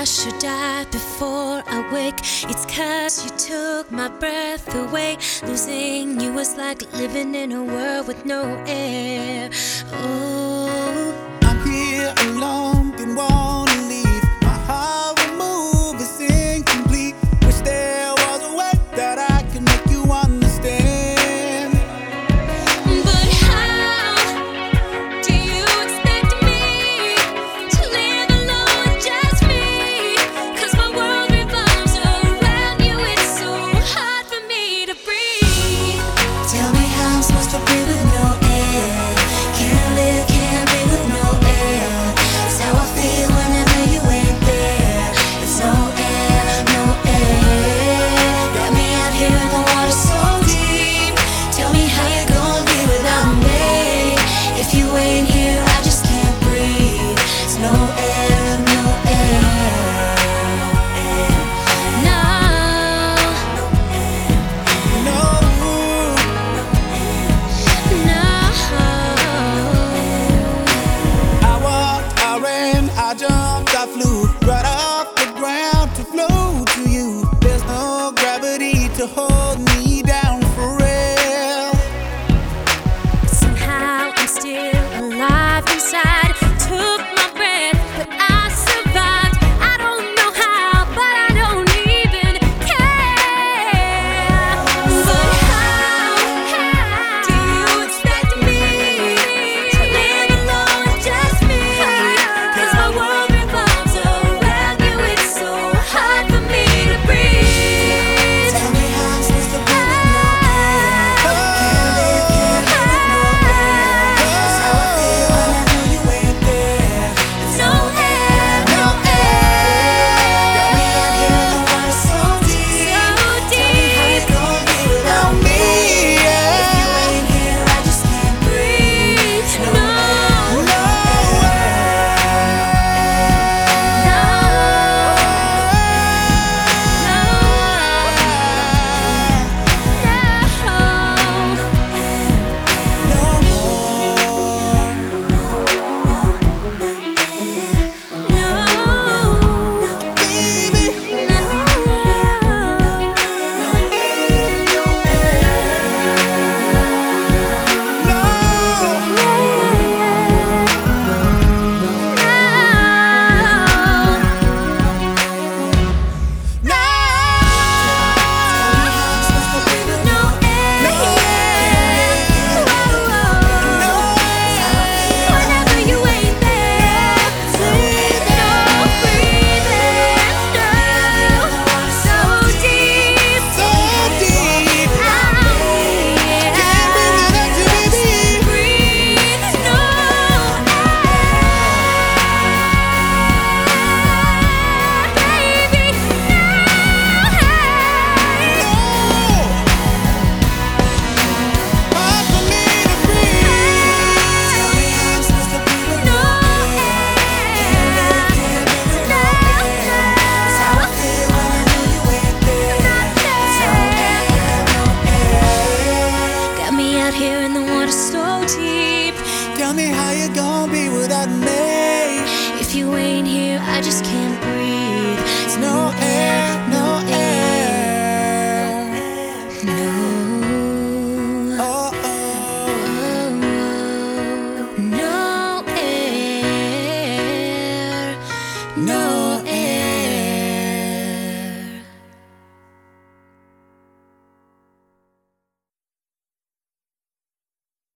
should die before I wake. It's 'cause you took my breath away. Losing you was like living in a world with no air. Ooh. I'm here alone, didn't wanna leave. My heart will move, it's incomplete. Wish there was a way that I could make you understand. But how do you expect me to live alone, just me? 'Cause my world revolves around you, it's so hard for me to breathe. Tell me how I'm supposed to breathe with no air. Can't live, can't breathe with no air. It's how I feel whenever you ain't there. It's no air, no air. Got me out here in the water so deep. Tell me how you gonna be without me. If you ain't here, I just can't breathe. It's no air, no air, no air. No. No, I walked, I ran, I jumped, I flew right off the ground to flow to you. There's no gravity to hold